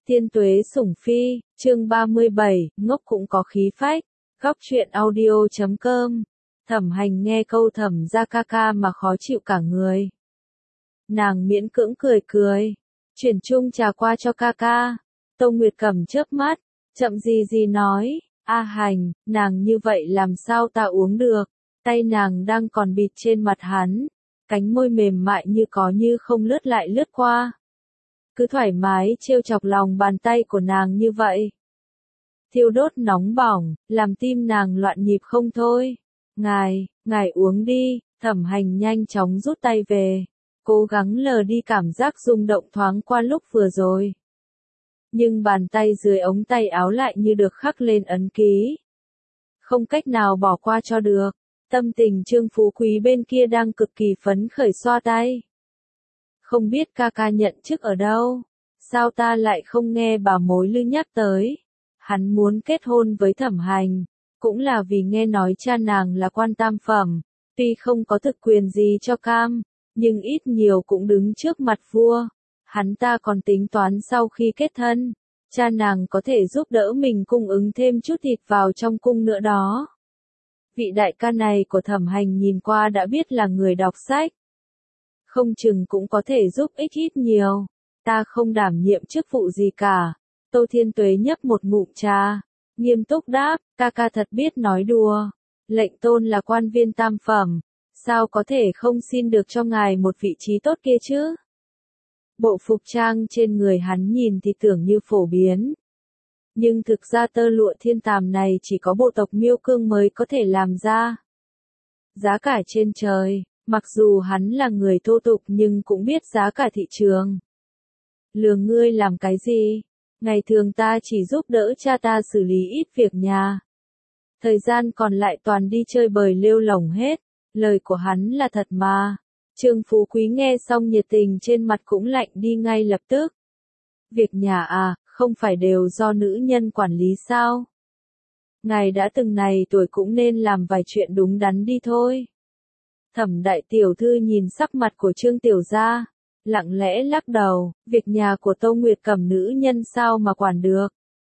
Tiên tuế sủng phi, chương 37, ngốc cũng có khí phách. Góc truyện audio.com. Thẩm Hành nghe câu Thẩm gia ca ca mà khó chịu cả người. Nàng miễn cưỡng cười cười, chuyển chung trà qua cho ca ca. Tô Nguyệt Cẩm chớp mắt, chậm gì nói, A Hành, nàng như vậy làm sao ta uống được. Tay nàng đang còn bịt trên mặt hắn, cánh môi mềm mại như có như không lướt lại lướt qua. Cứ thoải mái trêu chọc lòng bàn tay của nàng như vậy. Thiêu đốt nóng bỏng, làm tim nàng loạn nhịp không thôi. Ngài uống đi. Thẩm Hành nhanh chóng rút tay về, cố gắng lờ đi cảm giác rung động thoáng qua lúc vừa rồi. Nhưng bàn tay dưới ống tay áo lại như được khắc lên ấn ký. Không cách nào bỏ qua cho được. Tâm tình Trương Phú Quý bên kia đang cực kỳ phấn khởi xoa tay. Không biết ca ca nhận chức ở đâu, sao ta lại không nghe bà mối lư nhắc tới. Hắn muốn kết hôn với Thẩm Hành, cũng là vì nghe nói cha nàng là quan tam phẩm, tuy không có thực quyền gì cho cam, nhưng ít nhiều cũng đứng trước mặt vua. Hắn ta còn tính toán sau khi kết thân, cha nàng có thể giúp đỡ mình cung ứng thêm chút thịt vào trong cung nữa đó. Vị đại ca này của Thẩm Hành nhìn qua đã biết là người đọc sách. Không chừng cũng có thể giúp ích ít nhiều. Ta không đảm nhiệm chức vụ gì cả. Tô Thiên Tuế nhấp một ngụm trà, nghiêm túc đáp, ca ca thật biết nói đùa. Lệnh tôn là quan viên tam phẩm, sao có thể không xin được cho ngài một vị trí tốt kia chứ? Bộ phục trang trên người hắn nhìn thì tưởng như phổ biến. Nhưng thực ra tơ lụa thiên tàm này chỉ có bộ tộc Miêu Cương mới có thể làm ra. Giá cả trên trời, mặc dù hắn là người thô tục nhưng cũng biết giá cả thị trường. Lừa ngươi làm cái gì? Ngày thường ta chỉ giúp đỡ cha ta xử lý ít việc nhà. Thời gian còn lại toàn đi chơi bời lêu lổng hết. Lời của hắn là thật mà. Trương Phú Quý nghe xong nhiệt tình trên mặt cũng lạnh đi ngay lập tức. Việc nhà à, không phải đều do nữ nhân quản lý sao? Ngài đã từng này tuổi cũng nên làm vài chuyện đúng đắn đi thôi. Thẩm đại tiểu thư nhìn sắc mặt của Trương tiểu gia, lặng lẽ lắc đầu, việc nhà của Tô Nguyệt Cẩm nữ nhân sao mà quản được.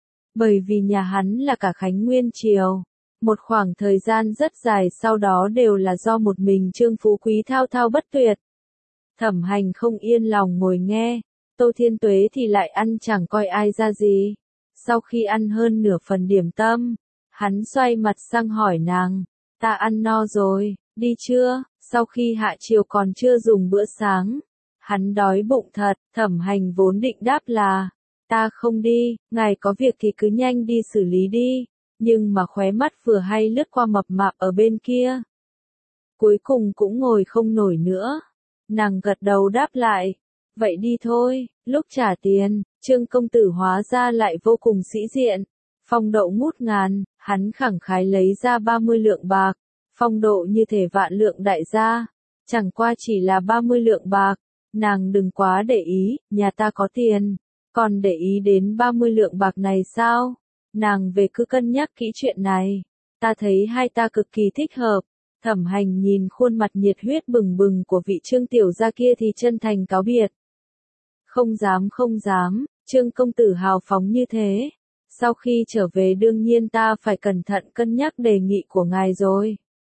Bởi vì nhà hắn là cả Khánh Nguyên Triều, một khoảng thời gian rất dài sau đó đều là do một mình Trương Phú Quý thao thao bất tuyệt. Thẩm Hành không yên lòng ngồi nghe, Tô Thiên Tuế thì lại ăn chẳng coi ai ra gì. Sau khi ăn hơn nửa phần điểm tâm, hắn xoay mặt sang hỏi nàng, ta ăn no rồi, đi chưa? Sau khi hạ chiều còn chưa dùng bữa sáng. Hắn đói bụng thật. Thẩm Hành vốn định đáp là, ta không đi, ngài có việc thì cứ nhanh đi xử lý đi, nhưng mà khóe mắt vừa hay lướt qua mập mạp ở bên kia. Cuối cùng cũng ngồi không nổi nữa. Nàng gật đầu đáp lại, vậy đi thôi. Lúc trả tiền, Trương công tử hóa ra lại vô cùng sĩ diện. Phong độ ngút ngàn, hắn khẳng khái lấy ra 30 lượng bạc. Phong độ như thể vạn lượng đại gia, chẳng qua chỉ là 30 lượng bạc. Nàng đừng quá để ý, nhà ta có tiền, còn để ý đến 30 lượng bạc này sao? Nàng về cứ cân nhắc kỹ chuyện này, ta thấy hai ta cực kỳ thích hợp. Thẩm Hành nhìn khuôn mặt nhiệt huyết bừng bừng của vị Trương tiểu gia kia thì chân thành cáo biệt. Không dám, Trương công tử hào phóng như thế. Sau khi trở về đương nhiên ta phải cẩn thận cân nhắc đề nghị của ngài rồi.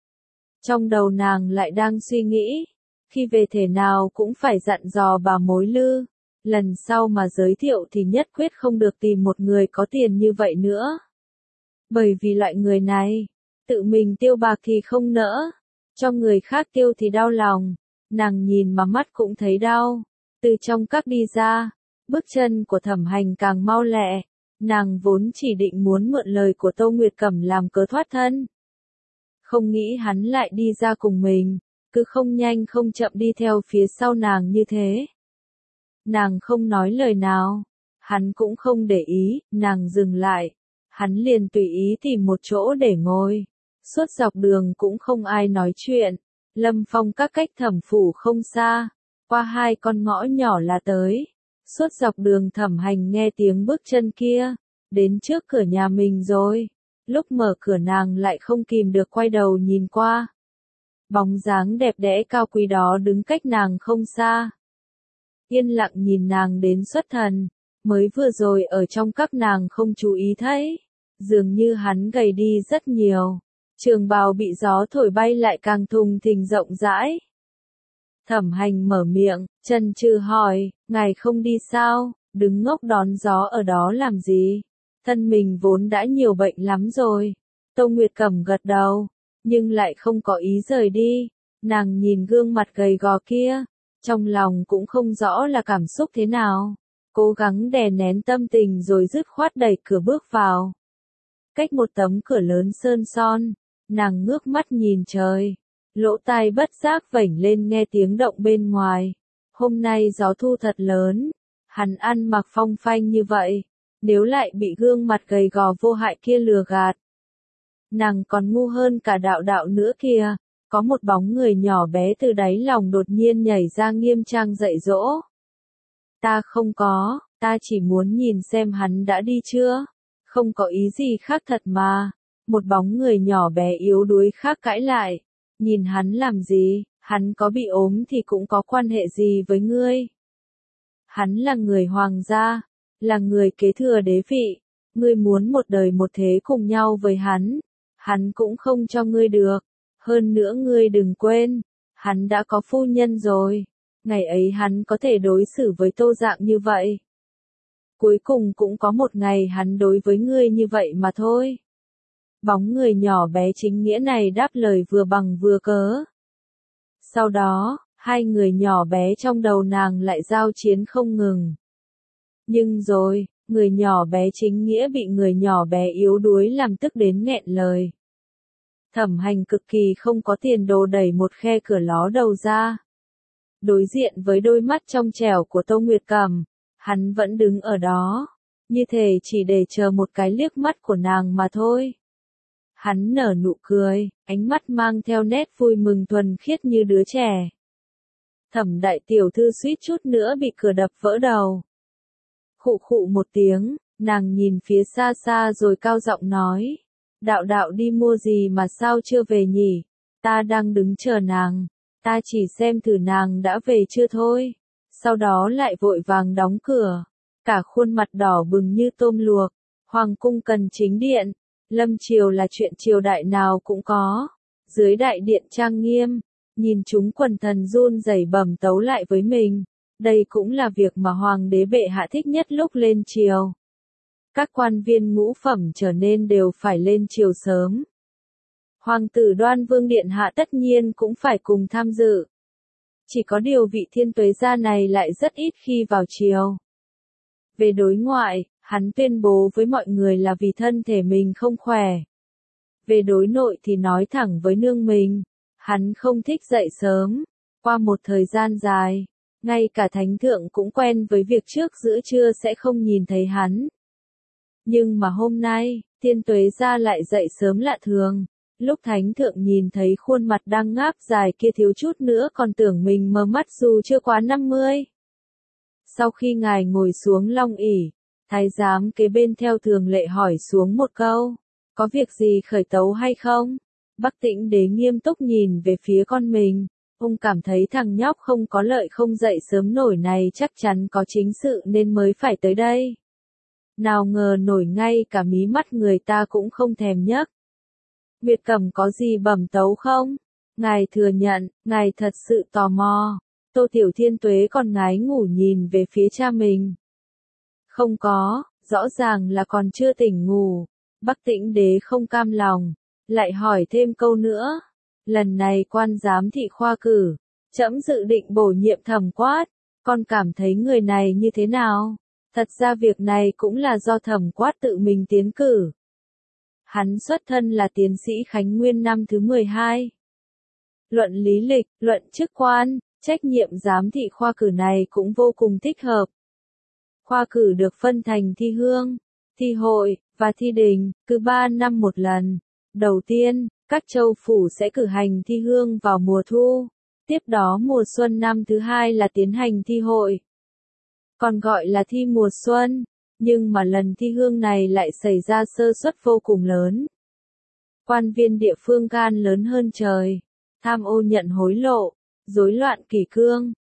Trong đầu nàng lại đang suy nghĩ, khi về thể nào cũng phải dặn dò bà mối lư, lần sau mà giới thiệu thì nhất quyết không được tìm một người có tiền như vậy nữa. Bởi vì loại người này, tự mình tiêu bạc thì không nỡ, cho người khác tiêu thì đau lòng. Nàng nhìn mà mắt cũng thấy đau. Từ trong các đi ra, bước chân của Thẩm Hành càng mau lẹ. Nàng vốn chỉ định muốn mượn lời của Tô Nguyệt Cẩm làm cớ thoát thân. Không nghĩ hắn lại đi ra cùng mình, cứ không nhanh không chậm đi theo phía sau nàng như thế. Nàng không nói lời nào, hắn cũng không để ý, nàng dừng lại. Hắn liền tùy ý tìm một chỗ để ngồi. Suốt dọc đường cũng không ai nói chuyện. Lâm Phong các cách Thẩm phủ không xa, qua hai con ngõ nhỏ là tới. Suốt dọc đường Thẩm Hành nghe tiếng bước chân kia, đến trước cửa nhà mình rồi. Lúc mở cửa nàng lại không kìm được quay đầu nhìn qua. Bóng dáng đẹp đẽ cao quý đó đứng cách nàng không xa. Yên lặng nhìn nàng đến xuất thần, Mới vừa rồi ở trong các nàng không chú ý thấy, dường như hắn gầy đi rất nhiều. Trường bào bị gió thổi bay lại càng thùng thình rộng rãi. Thẩm Hành mở miệng, chần chừ hỏi, ngài không đi sao, đứng ngốc đón gió ở đó làm gì? Thân mình vốn đã nhiều bệnh lắm rồi. Tô Nguyệt Cẩm gật đầu, nhưng lại không có ý rời đi. Nàng nhìn gương mặt gầy gò kia, trong lòng cũng không rõ là cảm xúc thế nào. Cố gắng đè nén tâm tình rồi dứt khoát đẩy cửa bước vào. Cách một tấm cửa lớn sơn son, nàng ngước mắt nhìn trời. Lỗ tai bất giác vểnh lên nghe tiếng động bên ngoài. Hôm nay gió thu thật lớn, hắn ăn mặc phong phanh như vậy, nếu lại bị gương mặt gầy gò vô hại kia lừa gạt. Nàng còn ngu hơn cả đạo đạo nữa kìa, có một bóng người nhỏ bé từ đáy lòng đột nhiên nhảy ra nghiêm trang dạy dỗ. Ta không có, ta chỉ muốn nhìn xem hắn đã đi chưa, không có ý gì khác thật mà. Một bóng người nhỏ bé yếu đuối khác cãi lại. Nhìn hắn làm gì, hắn có bị ốm thì cũng có quan hệ gì với ngươi. Hắn là người hoàng gia, là người kế thừa đế vị, ngươi muốn một đời một thế cùng nhau với hắn cũng không cho ngươi được. Hơn nữa ngươi đừng quên, hắn đã có phu nhân rồi, ngày ấy hắn có thể đối xử với Tô Dạng như vậy. Cuối cùng cũng có một ngày hắn đối với ngươi như vậy mà thôi. Bóng người nhỏ bé chính nghĩa này đáp lời vừa bằng vừa cớ. Sau đó, hai người nhỏ bé trong đầu nàng lại giao chiến không ngừng. Nhưng rồi, người nhỏ bé chính nghĩa bị người nhỏ bé yếu đuối làm tức đến nghẹn lời. Thẩm Hành cực kỳ không có tiền đồ đẩy một khe cửa ló đầu ra. Đối diện với đôi mắt trong trẻo của Tô Nguyệt Cẩm, hắn vẫn đứng ở đó, như thể chỉ để chờ một cái liếc mắt của nàng mà thôi. Hắn nở nụ cười, ánh mắt mang theo nét vui mừng thuần khiết như đứa trẻ. Thẩm đại tiểu thư suýt chút nữa bị cửa đập vỡ đầu. Khụ khụ một tiếng, nàng nhìn phía xa xa rồi cao giọng nói. Đạo đạo đi mua gì mà sao chưa về nhỉ? Ta đang đứng chờ nàng, ta chỉ xem thử nàng đã về chưa thôi. Sau đó lại vội vàng đóng cửa, cả khuôn mặt đỏ bừng như tôm luộc. Hoàng cung cần chính điện, lâm triều là chuyện triều đại nào cũng có. Dưới đại điện trang nghiêm, nhìn chúng quần thần run rẩy bẩm tấu lại với mình. Đây cũng là việc mà hoàng đế bệ hạ thích nhất lúc lên triều. Các quan viên ngũ phẩm trở nên đều phải lên triều sớm. Hoàng tử Đoan Vương điện hạ tất nhiên cũng phải cùng tham dự. Chỉ có điều vị Thiên Tuế gia này lại rất ít khi vào triều. Về đối ngoại, hắn tuyên bố với mọi người là vì thân thể mình không khỏe. Về đối nội thì nói thẳng với nương mình, hắn không thích dậy sớm. Qua một thời gian dài, ngay cả thánh thượng cũng quen với việc trước giữa trưa sẽ không nhìn thấy hắn. Nhưng mà hôm nay, Thiên Tuế gia lại dậy sớm lạ thường. Lúc thánh thượng nhìn thấy khuôn mặt đang ngáp dài kia thiếu chút nữa còn tưởng mình mờ mắt dù chưa quá 50. Sau khi ngài ngồi xuống long ỷ, thái giám kế bên theo thường lệ hỏi xuống một câu, có việc gì khởi tấu hay không? Bắc Tĩnh Đế nghiêm túc nhìn về phía con mình, ông cảm thấy thằng nhóc không có lợi không dậy sớm nổi này chắc chắn có chính sự nên mới phải tới đây. Nào ngờ nổi ngay cả mí mắt người ta cũng không thèm nhấc. Nguyệt Cẩm có gì bẩm tấu không? Ngài thừa nhận, ngài thật sự tò mò. Tô Tiểu Thiên Tuế còn ngái ngủ nhìn về phía cha mình. Không có, rõ ràng là còn chưa tỉnh ngủ. Bắc Tĩnh Đế không cam lòng, lại hỏi thêm câu nữa. Lần này quan giám thị khoa cử, trẫm dự định bổ nhiệm Thẩm Quát, con cảm thấy người này như thế nào? Thật ra việc này cũng là do Thẩm Quát tự mình tiến cử. Hắn xuất thân là tiến sĩ Khánh Nguyên năm thứ 12. Luận lý lịch, luận chức quan, trách nhiệm giám thị khoa cử này cũng vô cùng thích hợp. Khoa cử được phân thành thi hương, thi hội, và thi đình, cứ 3 năm một lần. Đầu tiên, các châu phủ sẽ cử hành thi hương vào mùa thu. Tiếp đó mùa xuân năm thứ 2 là tiến hành thi hội. Còn gọi là thi mùa xuân. Nhưng mà lần thi hương này lại xảy ra sơ suất vô cùng lớn. Quan viên địa phương gan lớn hơn trời, tham ô nhận hối lộ, rối loạn kỷ cương,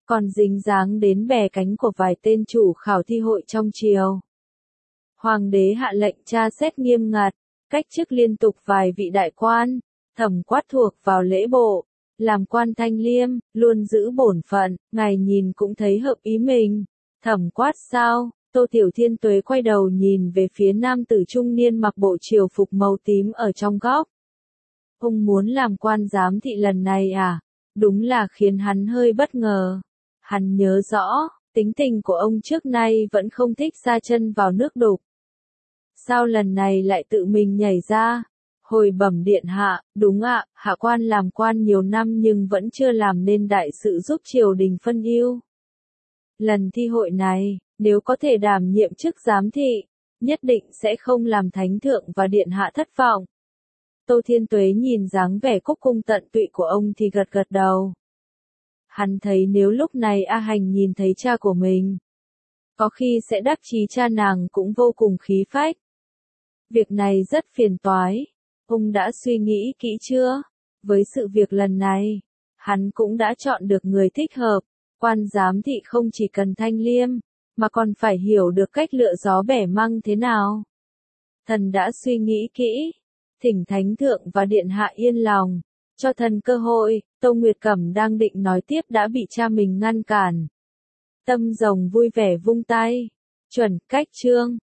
còn dính dáng đến bè cánh của vài tên chủ khảo thi hội trong triều. Hoàng đế hạ lệnh tra xét nghiêm ngặt, cách chức liên tục vài vị đại quan, Thẩm Quát thuộc vào lễ bộ, làm quan thanh liêm, luôn giữ bổn phận, ngài nhìn cũng thấy hợp ý mình. Thẩm Quát sao? Tô Tiểu Thiên Tuế quay đầu nhìn về phía nam tử trung niên mặc bộ triều phục màu tím ở trong góc. Ông muốn làm quan giám thị lần này à? Đúng là khiến hắn hơi bất ngờ. Hắn nhớ rõ, tính tình của ông trước nay vẫn không thích sa chân vào nước đục. Sao lần này lại tự mình nhảy ra? Hồi bẩm điện hạ, đúng ạ, hạ quan làm quan nhiều năm nhưng vẫn chưa làm nên đại sự giúp triều đình phân ưu. Lần thi hội này, nếu có thể đảm nhiệm chức giám thị, nhất định sẽ không làm thánh thượng và điện hạ thất vọng. Tô Thiên Tuế nhìn dáng vẻ cúc cung tận tụy của ông thì gật gật đầu. Hắn thấy nếu lúc này A Hành nhìn thấy cha của mình, có khi sẽ đắc chí cha nàng cũng vô cùng khí phách. Việc này rất phiền toái. Ông đã suy nghĩ kỹ chưa? Với sự việc lần này, hắn cũng đã chọn được người thích hợp. Quan giám thị không chỉ cần thanh liêm, mà còn phải hiểu được cách lựa gió bẻ măng thế nào. Thần đã suy nghĩ kỹ, thỉnh thánh thượng và điện hạ yên lòng, cho thần cơ hội. Tô Nguyệt Cẩm đang định nói tiếp đã bị cha mình ngăn cản. Tâm rồng vui vẻ vung tay. Chuẩn, cách chương.